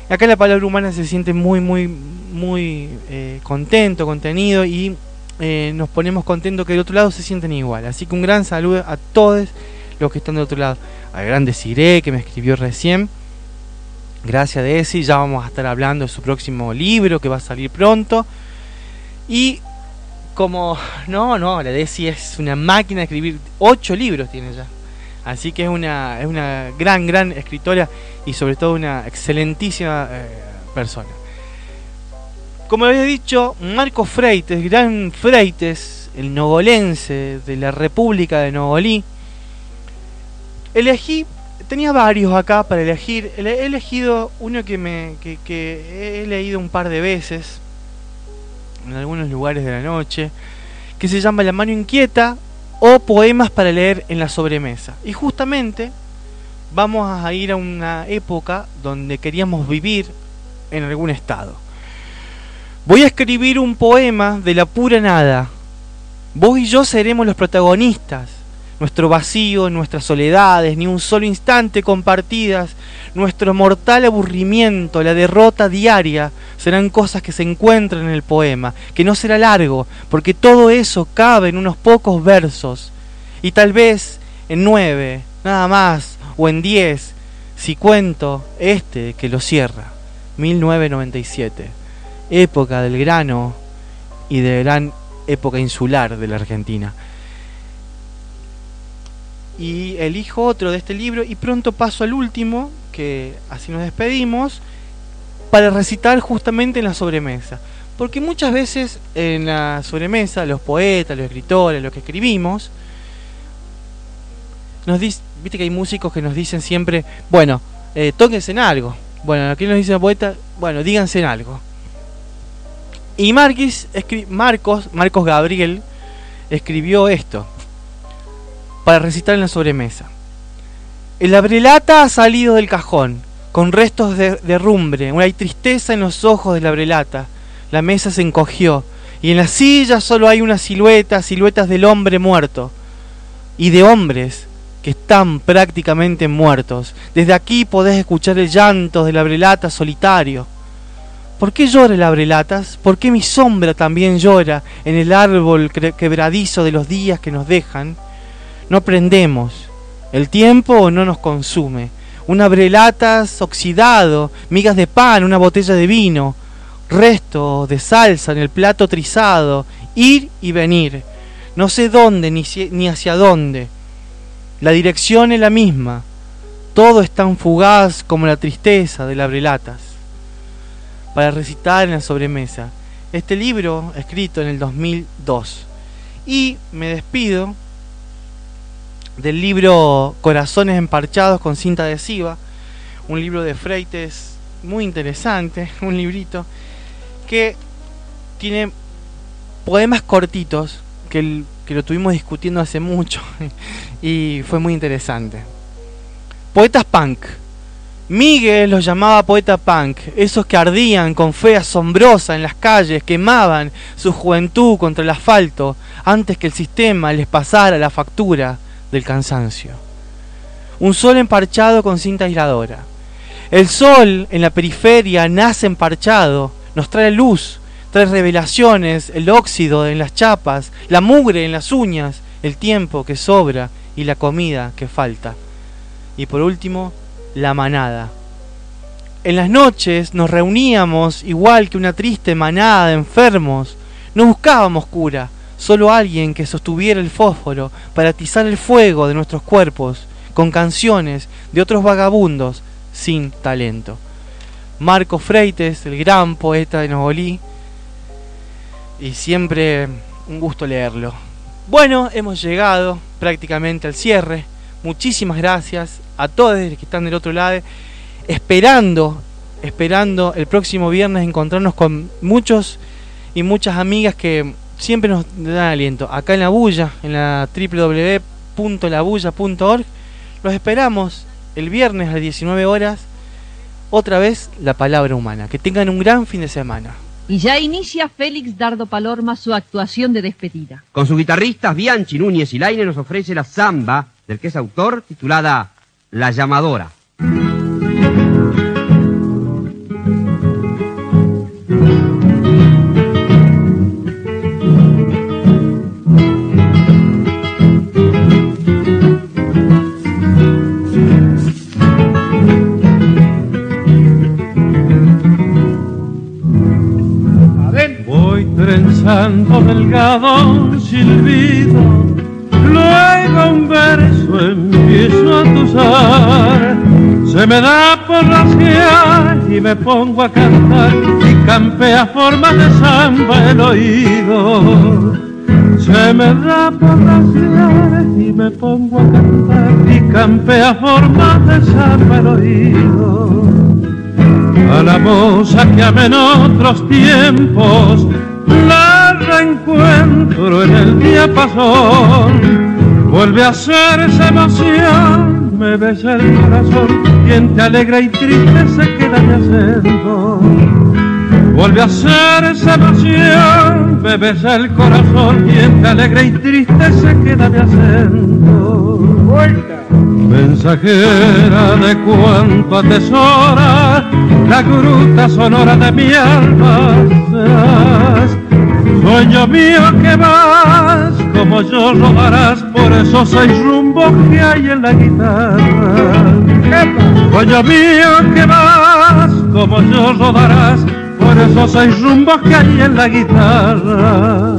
S2: Acá la palabra humana se siente muy, muy, muy eh, contento, contenido, y eh, nos ponemos contentos que del otro lado se sienten igual. Así que un gran saludo a todos los que están del otro lado. Al gran Desiré, que me escribió recién. Gracias, Desi. Ya vamos a estar hablando de su próximo libro, que va a salir pronto. Y como... No, no, la Desi es una máquina de escribir. Ocho libros tiene ya. Así que es una, es una gran, gran escritora y sobre todo una excelentísima eh, persona. Como había dicho, Marcos Freites, gran Freites, el nogolense de la República de Nogolí. Elegí, tenía varios acá para elegir. He elegido uno que, me, que, que he leído un par de veces en algunos lugares de la noche, que se llama La mano inquieta, o Poemas para leer en la sobremesa. Y justamente vamos a ir a una época donde queríamos vivir en algún estado. Voy a escribir un poema de la pura nada. Vos y yo seremos los protagonistas. Nuestro vacío, nuestras soledades, ni un solo instante compartidas, nuestro mortal aburrimiento, la derrota diaria, serán cosas que se encuentran en el poema, que no será largo, porque todo eso cabe en unos pocos versos, y tal vez en nueve, nada más, o en diez, si cuento este que lo cierra, mil novecientos noventa y siete, época del grano y de gran época insular de la Argentina. Y elijo otro de este libro y pronto paso al último, que así nos despedimos, para recitar justamente en la sobremesa. Porque muchas veces en la sobremesa los poetas, los escritores, los que escribimos, nos dice, viste que hay músicos que nos dicen siempre, bueno, eh, tóquense en algo. Bueno, aquí nos dice el poeta, bueno, díganse en algo. Y Marquis, escri Marcos, Marcos Gabriel escribió esto para recitar en la sobremesa. El abrelata ha salido del cajón, con restos de, de rumbre. Hay tristeza en los ojos del abrelata. La mesa se encogió, y en la silla solo hay una silueta, siluetas del hombre muerto, y de hombres que están prácticamente muertos. Desde aquí podés escuchar el llanto del abrelata solitario. ¿Por qué llora el abrelatas? ¿Por qué mi sombra también llora en el árbol quebradizo de los días que nos dejan? No aprendemos. El tiempo no nos consume. Un abrelatas oxidado, migas de pan, una botella de vino, restos de salsa en el plato trizado, ir y venir. No sé dónde ni, si, ni hacia dónde. La dirección es la misma. Todo es tan fugaz como la tristeza del abrelatas. Para recitar en la sobremesa. Este libro escrito en el dos mil dos. Y me despido del libro Corazones Emparchados con cinta adhesiva, un libro de Freites muy interesante, un librito que tiene poemas cortitos que, el, que lo tuvimos discutiendo hace mucho y fue muy interesante. Poetas punk. Miguel los llamaba poeta punk, esos que ardían con fe asombrosa en las calles, quemaban su juventud contra el asfalto antes que el sistema les pasara la factura del cansancio. Un sol emparchado con cinta aisladora. El sol en la periferia nace emparchado, nos trae luz, trae revelaciones, el óxido en las chapas, la mugre en las uñas, el tiempo que sobra y la comida que falta. Y por último, la manada. En las noches nos reuníamos igual que una triste manada de enfermos. No buscábamos cura, solo alguien que sostuviera el fósforo para atizar el fuego de nuestros cuerpos con canciones de otros vagabundos sin talento. Marcos Freites, el gran poeta de Nogolí, y siempre un gusto leerlo. Bueno, hemos llegado prácticamente al cierre. Muchísimas gracias a todos los que están del otro lado, esperando, esperando el próximo viernes encontrarnos con muchos y muchas amigas que siempre nos dan aliento. Acá en La Bulla, en la doble u doble u doble u punto la bulla punto org, los esperamos el viernes a las diecinueve horas, otra vez La Palabra Humana. Que tengan un gran fin de semana.
S6: Y ya inicia Félix Dardo Palorma su actuación de despedida.
S7: Con sus guitarristas Bianchi, Núñez y Laine nos ofrece la samba, del que es autor, titulada La Llamadora.
S8: Se me da por rasguear y me pongo a cantar y campea formas de samba el oído. Se me da por rasguear y me pongo a cantar y campea formas de samba el oído. A la moza que amé en otros tiempos la reencuentro en el diapasón. Vuelve a ser esa emoción, me besa el corazón, quien te alegra y triste se queda mi acento. Vuelve a ser esa emoción, me besa el corazón, quien te alegra y triste se queda mi acento. Mensajera de cuanto atesora la gruta sonora de mi alma serás. Sueño mío que vas, como yo rodarás por esos seis rumbos que hay en la guitarra. Sueño mío que vas, como yo rodarás por esos seis rumbos que hay en la guitarra.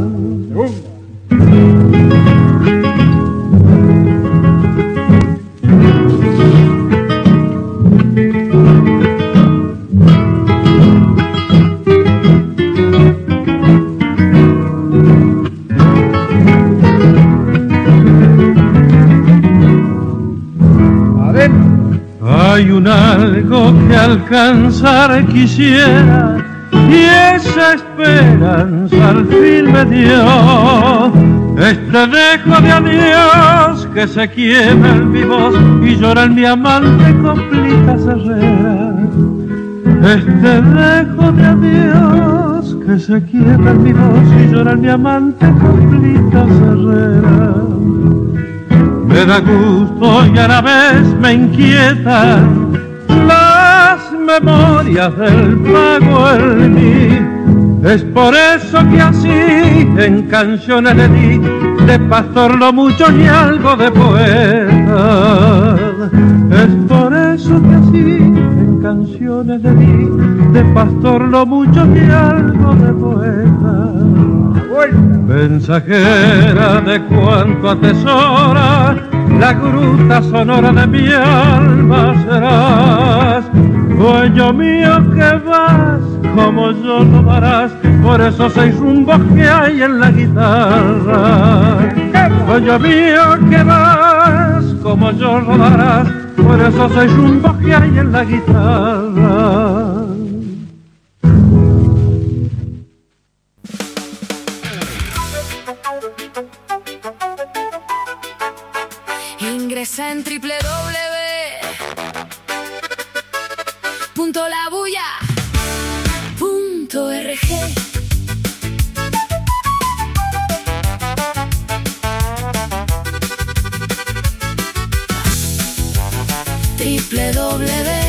S8: Hay un algo que alcanzar quisiera y esa esperanza al fin me dio. Este dejo de adiós que se quiebra en mi voz y llora en mi amante completa Herrera. Este dejo de adiós que se quiebra en mi voz y llora en mi amante completa Herrera. Me da gusto y a la vez me inquietan las memorias del pago en mí. Es por eso que así en canciones le di de pastor lo mucho y algo de poeta. Es por eso que así en canciones le di de pastor lo mucho y algo de poeta. Mensajera de cuanto atesora la gruta sonora de mi alma serás. Dueño mío que vas, como yo lo darás por esos seis rumbos que hay en la guitarra. Dueño mío que vas, como yo lo darás por esos seis rumbos que hay en la guitarra.
S9: Ingresa en doble u doble u doble u punto la bulla punto org. doble u doble u doble u